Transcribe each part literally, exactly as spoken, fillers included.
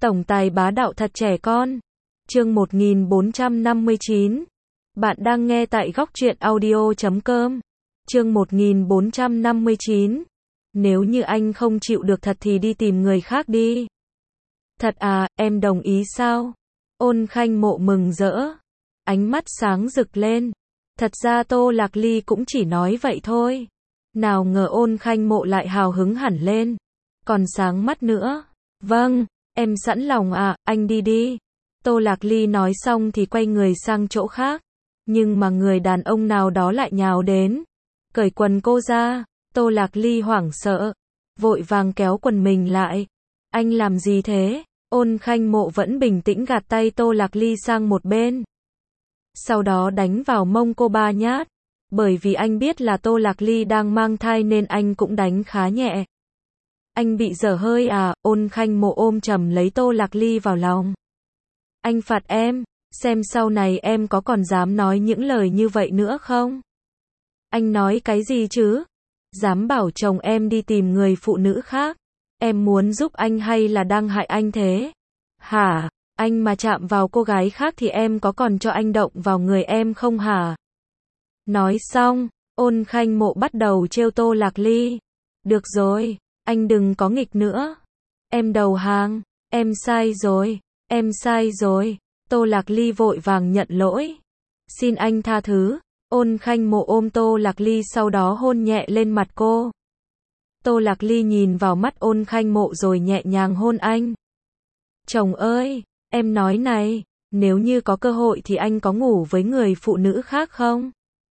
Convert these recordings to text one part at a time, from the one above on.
Tổng tài bá đạo thật trẻ con. Chương một nghìn bốn trăm năm mươi chín. Bạn đang nghe tại góc truyện audio chấm com. Chương một nghìn bốn trăm năm mươi chín. Nếu như anh không chịu được thật thì đi tìm người khác đi. Thật à, em đồng ý sao? Ôn Khanh Mộ mừng rỡ. Ánh mắt sáng rực lên. Thật ra Tô Lạc Ly cũng chỉ nói vậy thôi. Nào ngờ Ôn Khanh Mộ lại hào hứng hẳn lên. Còn sáng mắt nữa. Vâng, em sẵn lòng ạ, anh đi đi. Tô Lạc Ly nói xong thì quay người sang chỗ khác. Nhưng mà người đàn ông nào đó lại nhào đến. Cởi quần cô ra. Tô Lạc Ly hoảng sợ. Vội vàng kéo quần mình lại. Anh làm gì thế? Ôn Khanh Mộ vẫn bình tĩnh gạt tay Tô Lạc Ly sang một bên. Sau đó đánh vào mông cô ba nhát. Bởi vì anh biết là Tô Lạc Ly đang mang thai nên anh cũng đánh khá nhẹ. Anh bị dở hơi à? Ôn Khanh Mộ ôm chầm lấy Tô Lạc Ly vào lòng. Anh phạt em, xem sau này em có còn dám nói những lời như vậy nữa không? Anh nói cái gì chứ? Dám bảo chồng em đi tìm người phụ nữ khác? Em muốn giúp anh hay là đang hại anh thế? Hả? Anh mà chạm vào cô gái khác thì em có còn cho anh động vào người em không hả? Nói xong, Ôn Khanh Mộ bắt đầu trêu Tô Lạc Ly. Được rồi, anh đừng có nghịch nữa. Em đầu hàng, em sai rồi, em sai rồi. Tô Lạc Ly vội vàng nhận lỗi. Xin anh tha thứ. Ôn Khanh Mộ ôm Tô Lạc Ly sau đó hôn nhẹ lên mặt cô. Tô Lạc Ly nhìn vào mắt Ôn Khanh Mộ rồi nhẹ nhàng hôn anh. Chồng ơi, em nói này, nếu như có cơ hội thì anh có ngủ với người phụ nữ khác không?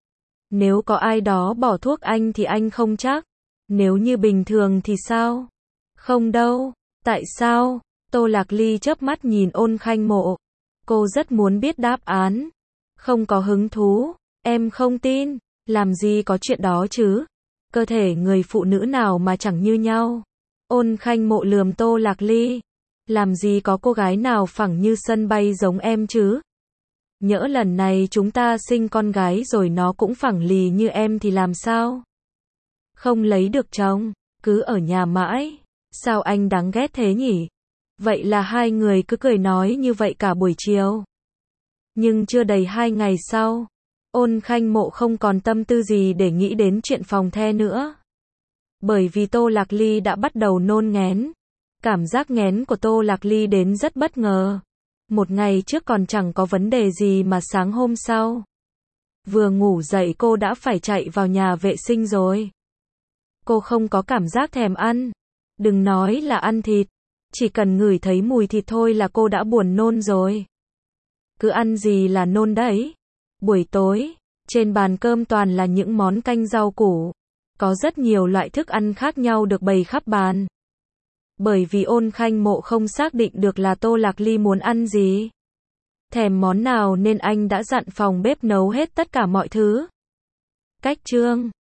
Nếu có ai đó bỏ thuốc anh thì anh không chắc. Nếu như bình thường thì sao? Không đâu. Tại sao? Tô Lạc Ly chớp mắt nhìn Ôn Khanh Mộ. Cô rất muốn biết đáp án. Không có hứng thú. Em không tin. Làm gì có chuyện đó chứ? Cơ thể người phụ nữ nào mà chẳng như nhau. Ôn Khanh Mộ lườm Tô Lạc Ly. Làm gì có cô gái nào phẳng như sân bay giống em chứ? Nhỡ lần này chúng ta sinh con gái rồi nó cũng phẳng lì như em thì làm sao? Không lấy được chồng, cứ ở nhà mãi. Sao anh đáng ghét thế nhỉ? Vậy là hai người cứ cười nói như vậy cả buổi chiều. Nhưng chưa đầy hai ngày sau, Ôn Khanh Mộ không còn tâm tư gì để nghĩ đến chuyện phòng the nữa. Bởi vì Tô Lạc Ly đã bắt đầu nôn nghén. Cảm giác nghén của Tô Lạc Ly đến rất bất ngờ. Một ngày trước còn chẳng có vấn đề gì mà sáng hôm sau. Vừa ngủ dậy cô đã phải chạy vào nhà vệ sinh rồi. Cô không có cảm giác thèm ăn. Đừng nói là ăn thịt. Chỉ cần ngửi thấy mùi thịt thôi là cô đã buồn nôn rồi. Cứ ăn gì là nôn đấy. Buổi tối, trên bàn cơm toàn là những món canh rau củ. Có rất nhiều loại thức ăn khác nhau được bày khắp bàn. Bởi vì Ôn Khanh Mộ không xác định được là Tô Lạc Ly muốn ăn gì, thèm món nào nên anh đã dặn phòng bếp nấu hết tất cả mọi thứ. Cách chương